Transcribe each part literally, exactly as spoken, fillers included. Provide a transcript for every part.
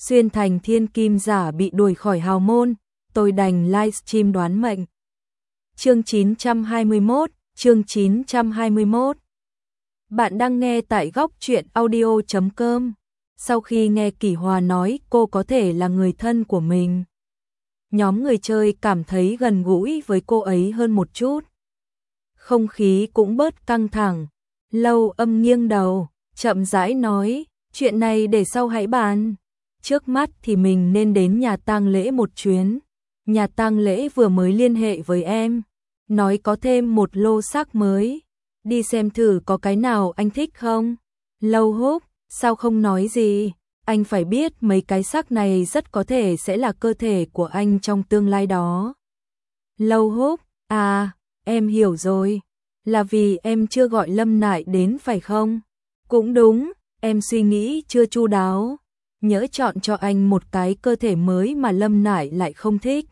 xuyên thành thiên kim giả bị đuổi khỏi hào môn, tôi đành livestream đoán mệnh. Chương chín trăm hai mươi mốt, chương chín trăm hai mươi mốt. Bạn đang nghe tại góc truyện audio chấm com. Sau khi nghe Kỷ Hòa nói cô có thể là người thân của mình, nhóm người chơi cảm thấy gần gũi với cô ấy hơn một chút. Không khí cũng bớt căng thẳng. Lâu Âm nghiêng đầu, chậm rãi nói, chuyện này để sau hãy bàn. Trước mắt thì mình nên đến nhà tang lễ một chuyến. Nhà tang lễ vừa mới liên hệ với em, nói có thêm một lô xác mới. Đi xem thử có cái nào anh thích không? Lâu Húc, sao không nói gì? Anh phải biết mấy cái xác này rất có thể sẽ là cơ thể của anh trong tương lai đó. Lâu Húc, à, em hiểu rồi. Là vì em chưa gọi Lâm Nại đến phải không? Cũng đúng, em suy nghĩ chưa chu đáo. Nhỡ chọn cho anh một cái cơ thể mới mà Lâm Nại lại không thích.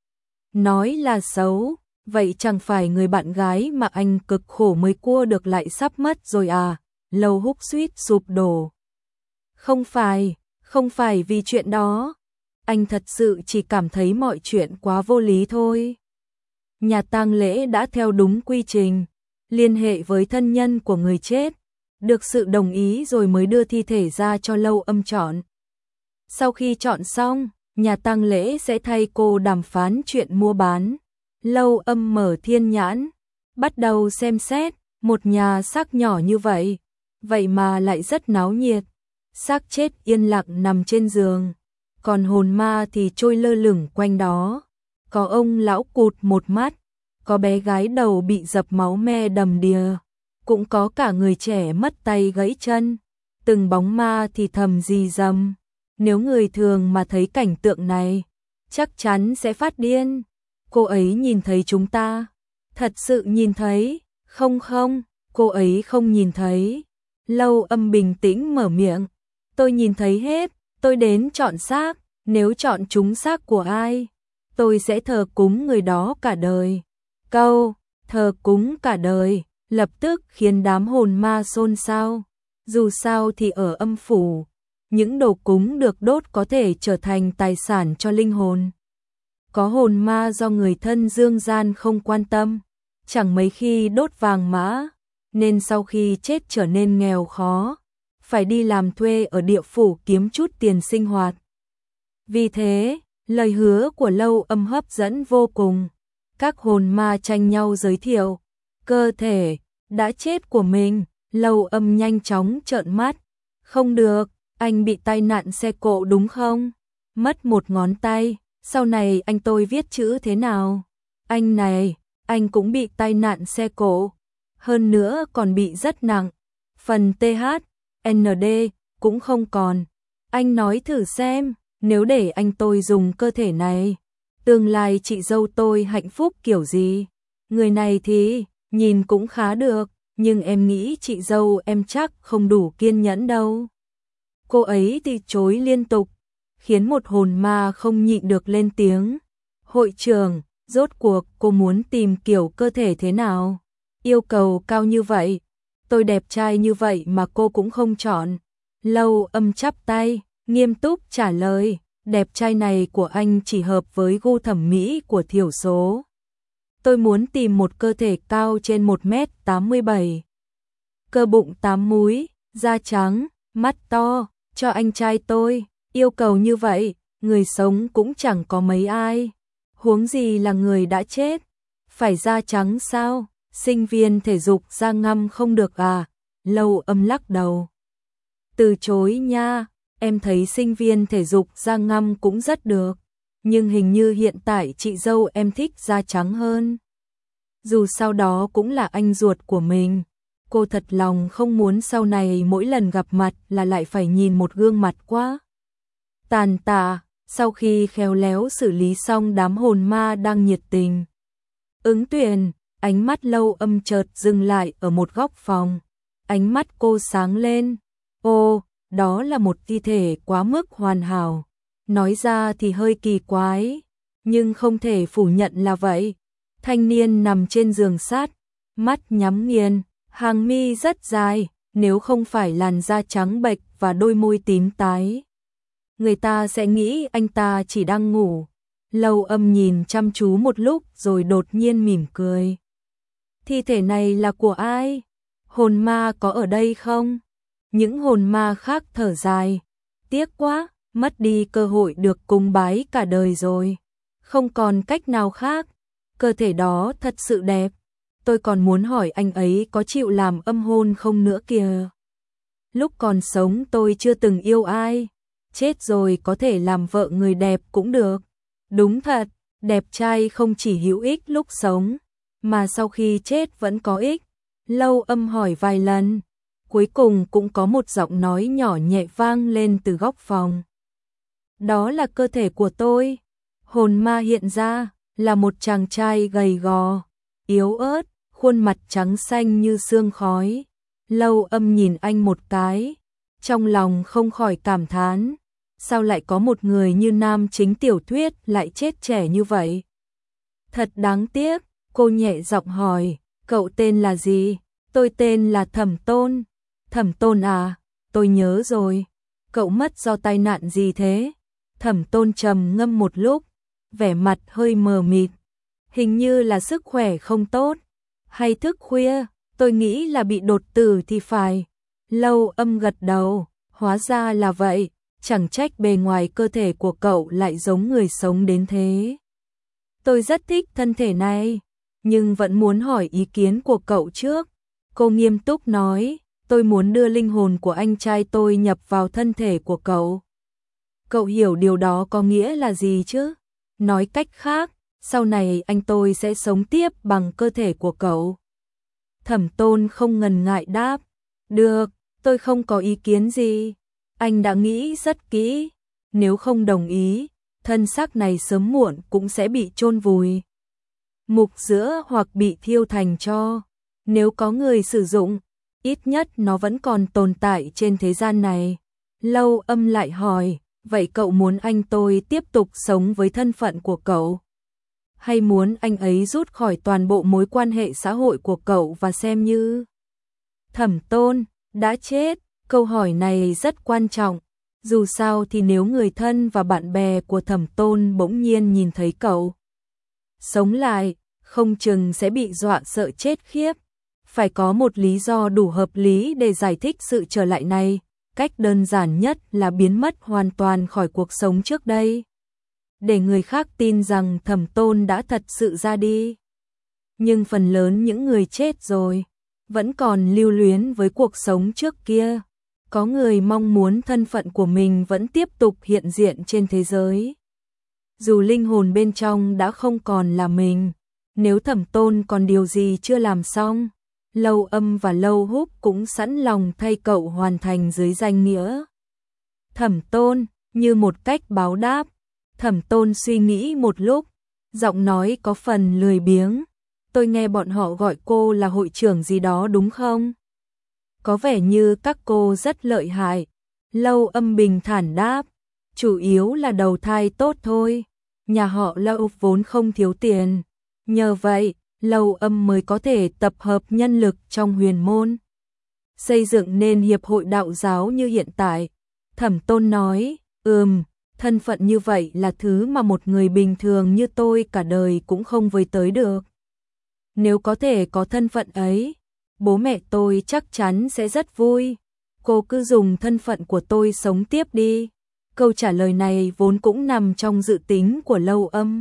Nói là xấu, vậy chẳng phải người bạn gái mà anh cực khổ mới cua được lại sắp mất rồi à? Lâu Húc suýt sụp đổ. Không phải, không phải vì chuyện đó. Anh thật sự chỉ cảm thấy mọi chuyện quá vô lý thôi. Nhà tang lễ đã theo đúng quy trình, liên hệ với thân nhân của người chết, được sự đồng ý rồi mới đưa thi thể ra cho Lâu Âm chọn. Sau khi chọn xong, nhà tang lễ sẽ thay cô đàm phán chuyện mua bán. Lâu Âm mở thiên nhãn, bắt đầu xem xét, một nhà xác nhỏ như vậy, vậy mà lại rất náo nhiệt. Xác chết yên lặng nằm trên giường, còn hồn ma thì trôi lơ lửng quanh đó. Có ông lão cụt một mắt, có bé gái đầu bị dập máu me đầm đìa, cũng có cả người trẻ mất tay gãy chân. Từng bóng ma thì thầm rì rầm. Nếu người thường mà thấy cảnh tượng này, chắc chắn sẽ phát điên. Cô ấy nhìn thấy chúng ta? Thật sự nhìn thấy? Không không, cô ấy không nhìn thấy. Lâu Âm bình tĩnh mở miệng. Tôi nhìn thấy hết, tôi đến chọn xác, nếu chọn trúng xác của ai, tôi sẽ thờ cúng người đó cả đời. Câu, thờ cúng cả đời, lập tức khiến đám hồn ma xôn xao. Dù sao thì ở âm phủ, những đồ cúng được đốt có thể trở thành tài sản cho linh hồn. Có hồn ma do người thân dương gian không quan tâm, chẳng mấy khi đốt vàng mã, nên sau khi chết trở nên nghèo khó, phải đi làm thuê ở địa phủ kiếm chút tiền sinh hoạt. Vì thế, lời hứa của Lâu Âm hấp dẫn vô cùng. Các hồn ma tranh nhau giới thiệu cơ thể đã chết của mình. Lâu Âm nhanh chóng trợn mắt. Không được, anh bị tai nạn xe cộ đúng không? Mất một ngón tay, sau này anh tôi viết chữ thế nào? Anh này, anh cũng bị tai nạn xe cộ, hơn nữa còn bị rất nặng. Phần tê hát, en đê cũng không còn. Anh nói thử xem, nếu để anh tôi dùng cơ thể này, tương lai chị dâu tôi hạnh phúc kiểu gì? Người này thì nhìn cũng khá được, nhưng em nghĩ chị dâu em chắc không đủ kiên nhẫn đâu. Cô ấy từ chối liên tục, khiến một hồn ma không nhịn được lên tiếng. Hội trưởng, rốt cuộc cô muốn tìm kiểu cơ thể thế nào? Yêu cầu cao như vậy, tôi đẹp trai như vậy mà cô cũng không chọn. Lâu Âm chắp tay, nghiêm túc trả lời, đẹp trai này của anh chỉ hợp với gu thẩm mỹ của thiểu số. Tôi muốn tìm một cơ thể cao trên một mét tám mươi bảy. Cơ bụng tám múi, da trắng, mắt to, cho anh trai tôi. Yêu cầu như vậy, người sống cũng chẳng có mấy ai. Huống gì là người đã chết. Phải da trắng sao? Sinh viên thể dục da ngăm không được à? Lâu Âm lắc đầu. Từ chối nha, em thấy sinh viên thể dục da ngăm cũng rất được. Nhưng hình như hiện tại chị dâu em thích da trắng hơn. Dù sao đó cũng là anh ruột của mình. Cô thật lòng không muốn sau này mỗi lần gặp mặt là lại phải nhìn một gương mặt quá tàn tạ. Sau khi khéo léo xử lý xong đám hồn ma đang nhiệt tình ứng tuyển, ánh mắt Lâu Âm chợt dừng lại ở một góc phòng. Ánh mắt cô sáng lên. Ô, đó là một thi thể quá mức hoàn hảo. Nói ra thì hơi kỳ quái, nhưng không thể phủ nhận là vậy. Thanh niên nằm trên giường sát, mắt nhắm nghiền, hàng mi rất dài, nếu không phải làn da trắng bệch và đôi môi tím tái. người ta sẽ nghĩ anh ta chỉ đang ngủ. Lâu Âm nhìn chăm chú một lúc rồi đột nhiên mỉm cười. Thi thể này là của ai? Hồn ma có ở đây không? Những hồn ma khác thở dài. Tiếc quá, mất đi cơ hội được cúng bái cả đời rồi. Không còn cách nào khác. Cơ thể đó thật sự đẹp. Tôi còn muốn hỏi anh ấy có chịu làm âm hôn không nữa kìa. Lúc còn sống tôi chưa từng yêu ai. Chết rồi có thể làm vợ người đẹp cũng được. Đúng thật, đẹp trai không chỉ hữu ích lúc sống, mà sau khi chết vẫn có ích. Lâu Âm hỏi vài lần. Cuối cùng cũng có một giọng nói nhỏ nhẹ vang lên từ góc phòng. Đó là cơ thể của tôi. Hồn ma hiện ra là một chàng trai gầy gò, yếu ớt, khuôn mặt trắng xanh như sương khói. Lâu Âm nhìn anh một cái, trong lòng không khỏi cảm thán. Sao lại có một người như nam chính tiểu thuyết lại chết trẻ như vậy? Thật đáng tiếc, cô nhẹ giọng hỏi, cậu tên là gì? Tôi tên là Thẩm Tôn. Thẩm Tôn à, tôi nhớ rồi. Cậu mất do tai nạn gì thế? Thẩm Tôn trầm ngâm một lúc, vẻ mặt hơi mờ mịt. Hình như là sức khỏe không tốt. Hay thức khuya, tôi nghĩ là bị đột tử thì phải. Lâu Âm gật đầu, hóa ra là vậy. Chẳng trách bề ngoài cơ thể của cậu lại giống người sống đến thế. Tôi rất thích thân thể này, nhưng vẫn muốn hỏi ý kiến của cậu trước. Cô nghiêm túc nói, tôi muốn đưa linh hồn của anh trai tôi nhập vào thân thể của cậu. Cậu hiểu điều đó có nghĩa là gì chứ? Nói cách khác, sau này anh tôi sẽ sống tiếp bằng cơ thể của cậu. Thẩm Tôn không ngần ngại đáp, được, tôi không có ý kiến gì. Anh đã nghĩ rất kỹ, nếu không đồng ý, thân xác này sớm muộn cũng sẽ bị chôn vùi, mục giữa hoặc bị thiêu thành tro. Nếu có người sử dụng, ít nhất nó vẫn còn tồn tại trên thế gian này. Lâu Âm lại hỏi, vậy cậu muốn anh tôi tiếp tục sống với thân phận của cậu? Hay muốn anh ấy rút khỏi toàn bộ mối quan hệ xã hội của cậu và xem như Thẩm Tôn đã chết? Câu hỏi này rất quan trọng. Dù sao thì nếu người thân và bạn bè của Thẩm Tôn bỗng nhiên nhìn thấy cậu sống lại, không chừng sẽ bị dọa sợ chết khiếp. Phải có một lý do đủ hợp lý để giải thích sự trở lại này. Cách đơn giản nhất là biến mất hoàn toàn khỏi cuộc sống trước đây, để người khác tin rằng Thẩm Tôn đã thật sự ra đi. Nhưng phần lớn những người chết rồi vẫn còn lưu luyến với cuộc sống trước kia. Có người mong muốn thân phận của mình vẫn tiếp tục hiện diện trên thế giới. Dù linh hồn bên trong đã không còn là mình, nếu Thẩm Tôn còn điều gì chưa làm xong, Lâu Âm và Lâu Húc cũng sẵn lòng thay cậu hoàn thành dưới danh nghĩa Thẩm Tôn, như một cách báo đáp. Thẩm Tôn suy nghĩ một lúc, giọng nói có phần lười biếng. Tôi nghe bọn họ gọi cô là hội trưởng gì đó đúng không? Có vẻ như các cô rất lợi hại. Lâu Âm bình thản đáp, chủ yếu là đầu thai tốt thôi. Nhà họ Lâu vốn không thiếu tiền, nhờ vậy Lâu Âm mới có thể tập hợp nhân lực trong huyền môn, xây dựng nên hiệp hội đạo giáo như hiện tại. Thẩm Tôn nói, ừm, thân phận như vậy là thứ mà một người bình thường như tôi cả đời cũng không với tới được. Nếu có thể có thân phận ấy, bố mẹ tôi chắc chắn sẽ rất vui. Cô cứ dùng thân phận của tôi sống tiếp đi. Câu trả lời này vốn cũng nằm trong dự tính của Lâu Âm.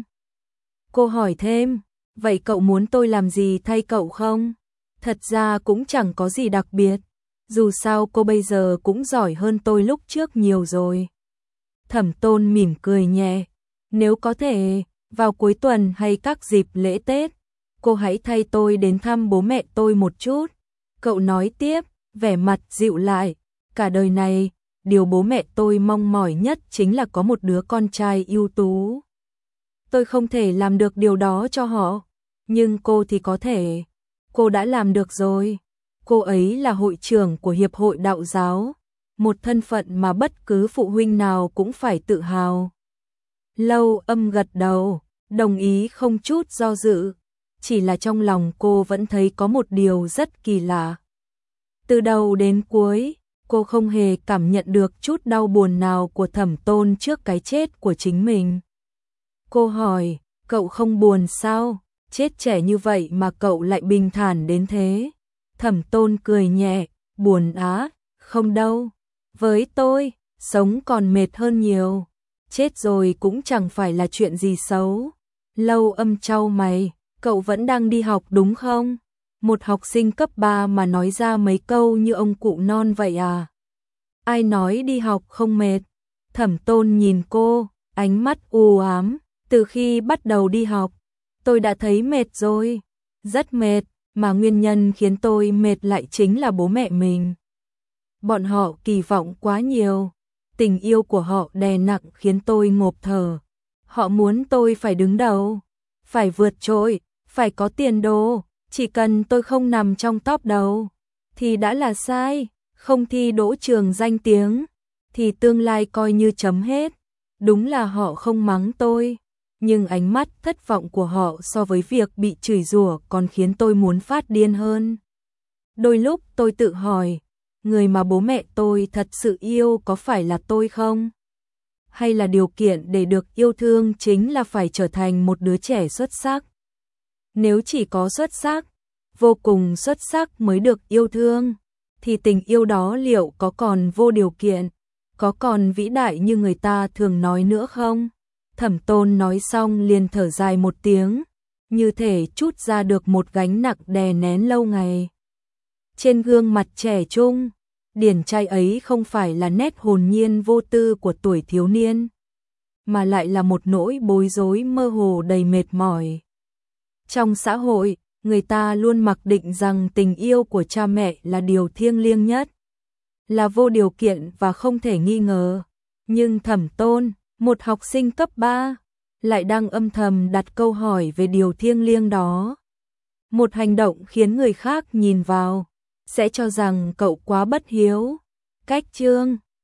Cô hỏi thêm, vậy cậu muốn tôi làm gì thay cậu không? Thật ra cũng chẳng có gì đặc biệt. Dù sao cô bây giờ cũng giỏi hơn tôi lúc trước nhiều rồi. Thẩm Tôn mỉm cười nhẹ. Nếu có thể, vào cuối tuần hay các dịp lễ Tết, cô hãy thay tôi đến thăm bố mẹ tôi một chút. Cậu nói tiếp, vẻ mặt dịu lại. Cả đời này, điều bố mẹ tôi mong mỏi nhất chính là có một đứa con trai ưu tú. Tôi không thể làm được điều đó cho họ, nhưng cô thì có thể. Cô đã làm được rồi. Cô ấy là hội trưởng của Hiệp hội Đạo giáo, một thân phận mà bất cứ phụ huynh nào cũng phải tự hào. Lâu Âm gật đầu, đồng ý không chút do dự. Chỉ là trong lòng cô vẫn thấy có một điều rất kỳ lạ. Từ đầu đến cuối, cô không hề cảm nhận được chút đau buồn nào của Thẩm Tôn trước cái chết của chính mình. Cô hỏi, cậu không buồn sao? Chết trẻ như vậy mà cậu lại bình thản đến thế. Thẩm Tôn cười nhẹ, buồn á, không đâu. Với tôi, sống còn mệt hơn nhiều. Chết rồi cũng chẳng phải là chuyện gì xấu. Lâu Âm chau mày, cậu vẫn đang đi học đúng không? Một học sinh cấp ba mà nói ra mấy câu như ông cụ non vậy à? Ai nói đi học không mệt? Thẩm Tôn nhìn cô, ánh mắt u ám. Từ khi bắt đầu đi học, tôi đã thấy mệt rồi. Rất mệt, mà nguyên nhân khiến tôi mệt lại chính là bố mẹ mình. Bọn họ kỳ vọng quá nhiều. Tình yêu của họ đè nặng khiến tôi ngộp thở. Họ muốn tôi phải đứng đầu, phải vượt trội, phải có tiền đồ. Chỉ cần tôi không nằm trong top đầu, thì đã là sai. Không thi đỗ trường danh tiếng, thì tương lai coi như chấm hết. Đúng là họ không mắng tôi, nhưng ánh mắt thất vọng của họ so với việc bị chửi rủa còn khiến tôi muốn phát điên hơn. Đôi lúc tôi tự hỏi, người mà bố mẹ tôi thật sự yêu có phải là tôi không? Hay là điều kiện để được yêu thương chính là phải trở thành một đứa trẻ xuất sắc? Nếu chỉ có xuất sắc, vô cùng xuất sắc mới được yêu thương, thì tình yêu đó liệu có còn vô điều kiện, có còn vĩ đại như người ta thường nói nữa không? Thẩm Tôn nói xong liền thở dài một tiếng, như thể trút ra được một gánh nặng đè nén lâu ngày. Trên gương mặt trẻ trung, điển trai ấy không phải là nét hồn nhiên vô tư của tuổi thiếu niên, mà lại là một nỗi bối rối mơ hồ đầy mệt mỏi. Trong xã hội, người ta luôn mặc định rằng tình yêu của cha mẹ là điều thiêng liêng nhất, là vô điều kiện và không thể nghi ngờ. Nhưng Thẩm Tôn, một học sinh cấp ba, lại đang âm thầm đặt câu hỏi về điều thiêng liêng đó. Một hành động khiến người khác nhìn vào, sẽ cho rằng cậu quá bất hiếu. Cách chương